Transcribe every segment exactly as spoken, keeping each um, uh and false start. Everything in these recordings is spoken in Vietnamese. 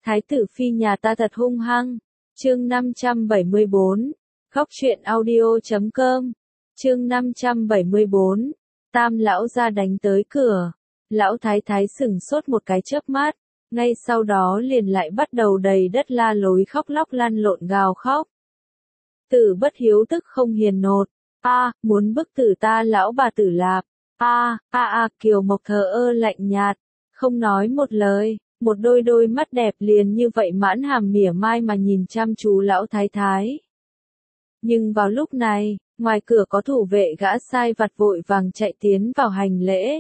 Thái tử phi nhà ta thật hung hăng. Chương năm trăm bảy mươi bốn. Khóc chuyện audio chấm com. Chương năm trăm bảy mươi bốn. Tam lão gia đánh tới cửa. Lão thái thái sửng sốt một cái chớp mắt, ngay sau đó liền lại bắt đầu đầy đất la lối khóc lóc lăn lộn gào khóc. Tử Bất Hiếu tức không hiền nột. A, muốn bức tử ta lão bà Tử Lạp. A, a a, Kiều Mộc thờ ơ lạnh nhạt, không nói một lời, một đôi đôi mắt đẹp liền như vậy mãn hàm mỉa mai mà nhìn chăm chú lão thái thái. Nhưng vào lúc này, ngoài cửa có thủ vệ gã sai vặt vội vàng chạy tiến vào hành lễ.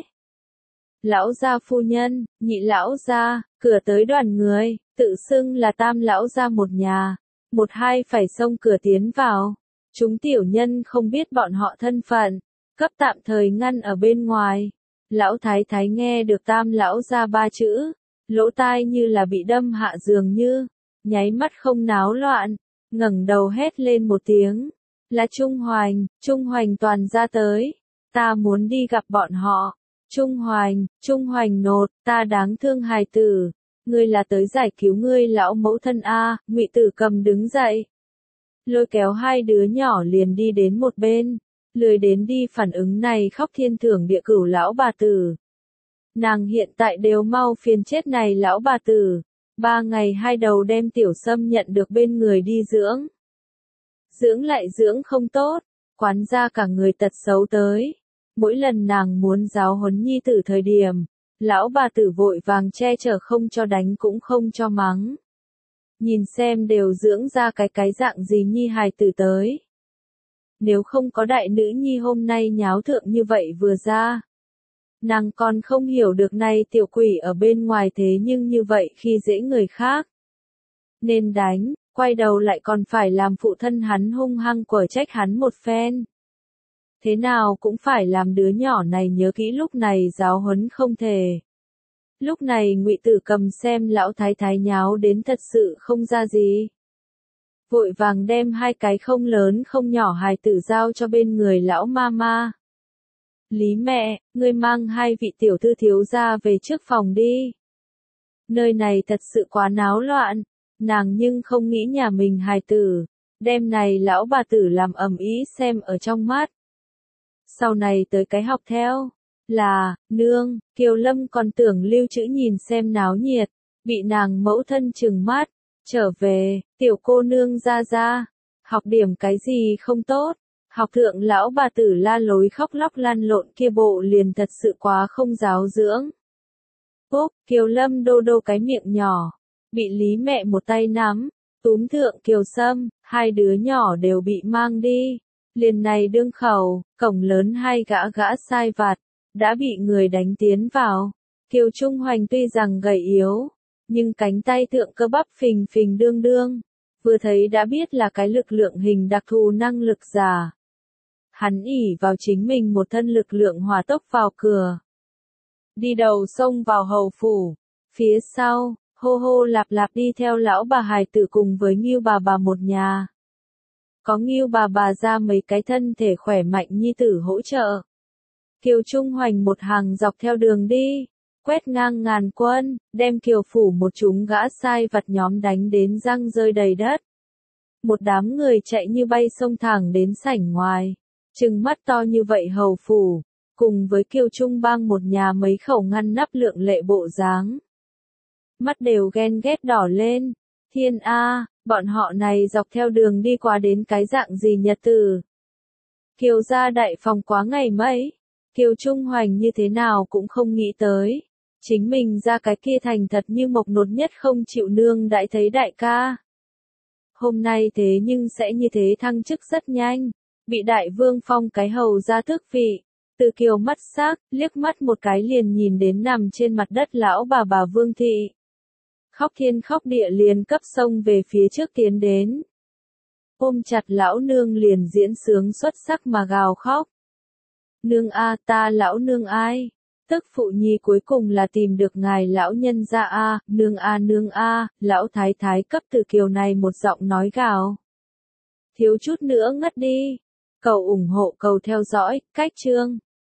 Lão gia phu nhân, nhị lão gia, cửa tới đoàn người, tự xưng là tam lão gia một nhà, một hai phải xông cửa tiến vào. Chúng tiểu nhân không biết bọn họ thân phận, cấp tạm thời ngăn ở bên ngoài. Lão thái thái nghe được tam lão gia ba chữ, lỗ tai như là bị đâm hạ dường như, nháy mắt không náo loạn, ngẩng đầu hét lên một tiếng, là Trung Hoành, Trung Hoành toàn ra tới, ta muốn đi gặp bọn họ. Trung Hoành, Trung Hoành nột, ta đáng thương hài tử, ngươi là tới giải cứu ngươi lão mẫu thân a. Ngụy Tử Cầm đứng dậy, lôi kéo hai đứa nhỏ liền đi đến một bên, lười đến đi phản ứng này khóc thiên thưởng địa cửu lão bà tử. Nàng hiện tại đều mau phiền chết này lão bà tử, ba ngày hai đầu đem Tiểu Sâm nhận được bên người đi dưỡng. Dưỡng lại dưỡng không tốt, quán ra cả người tật xấu tới. Mỗi lần nàng muốn giáo huấn nhi tử thời điểm, lão bà tử vội vàng che chở không cho đánh cũng không cho mắng. Nhìn xem đều dưỡng ra cái cái dạng gì nhi hài tử tới. Nếu không có đại nữ nhi hôm nay nháo thượng như vậy vừa ra, nàng còn không hiểu được này tiểu quỷ ở bên ngoài thế nhưng như vậy khi dễ người khác. Nên đánh, quay đầu lại còn phải làm phụ thân hắn hung hăng quở trách hắn một phen. Thế nào cũng phải làm đứa nhỏ này nhớ kỹ lúc này giáo huấn không thể. Lúc này Ngụy Tử Cầm xem lão thái thái nháo đến thật sự không ra gì. Vội vàng đem hai cái không lớn không nhỏ hài tử giao cho bên người lão ma ma. Lý mẹ, ngươi mang hai vị tiểu thư thiếu gia về trước phòng đi. Nơi này thật sự quá náo loạn, nàng nhưng không nghĩ nhà mình hài tử, đem này lão bà tử làm ầm ĩ xem ở trong mắt. Sau này tới cái học theo, là, nương, Kiều Lâm còn tưởng lưu trữ nhìn xem náo nhiệt, bị nàng mẫu thân trừng mắt, trở về, tiểu cô nương ra ra, học điểm cái gì không tốt, học thượng lão bà tử la lối khóc lóc lăn lộn kia bộ liền thật sự quá không giáo dưỡng. Phúc, Kiều Lâm đô đô cái miệng nhỏ, bị Lý mẹ một tay nắm, túm thượng Kiều Sâm, hai đứa nhỏ đều bị mang đi. Liền này đương khẩu, cổng lớn hai gã gã sai vặt, đã bị người đánh tiến vào. Kiều Trung Hoành tuy rằng gầy yếu, nhưng cánh tay thượng cơ bắp phình phình đương đương, vừa thấy đã biết là cái lực lượng hình đặc thù năng lực giả. Hắn ỷ vào chính mình một thân lực lượng hỏa tốc vào cửa. Đi đầu xông vào hầu phủ, phía sau, hô hô lạp lạp đi theo lão bà hài tử cùng với Ngưu bà bà một nhà. Có Ngưu bà bà ra mấy cái thân thể khỏe mạnh nhi tử hỗ trợ. Kiều Trung Hoành một hàng dọc theo đường đi, quét ngang ngàn quân, đem Kiều phủ một chúng gã sai vặt nhóm đánh đến răng rơi đầy đất. Một đám người chạy như bay xông thẳng đến sảnh ngoài, trừng mắt to như vậy hầu phủ, cùng với Kiều Trung bang một nhà mấy khẩu ngăn nắp lượng lệ bộ dáng. Mắt đều ghen ghét đỏ lên, thiên a, bọn họ này dọc theo đường đi qua đến cái dạng gì nhật tử. Kiều gia đại phòng quá ngày mấy, Kiều Trung Hoành như thế nào cũng không nghĩ tới. Chính mình ra cái kia thành thật như mộc nột nhất không chịu nương đãi thấy đại ca. Hôm nay thế nhưng sẽ như thế thăng chức rất nhanh, bị đại vương phong cái hầu ra tước vị. Từ Kiều mắt sắc, liếc mắt một cái liền nhìn đến nằm trên mặt đất lão bà bà Vương Thị. Khóc thiên khóc địa liền cấp sông về phía trước tiến đến. Ôm chặt lão nương liền diễn sướng xuất sắc mà gào khóc. Nương a, ta lão nương ai? Tức phụ nhi cuối cùng là tìm được ngài lão nhân ra a, nương a nương a, lão thái thái cấp Từ Kiều này một giọng nói gào. Thiếu chút nữa ngất đi. Cầu ủng hộ cầu theo dõi, cách chương.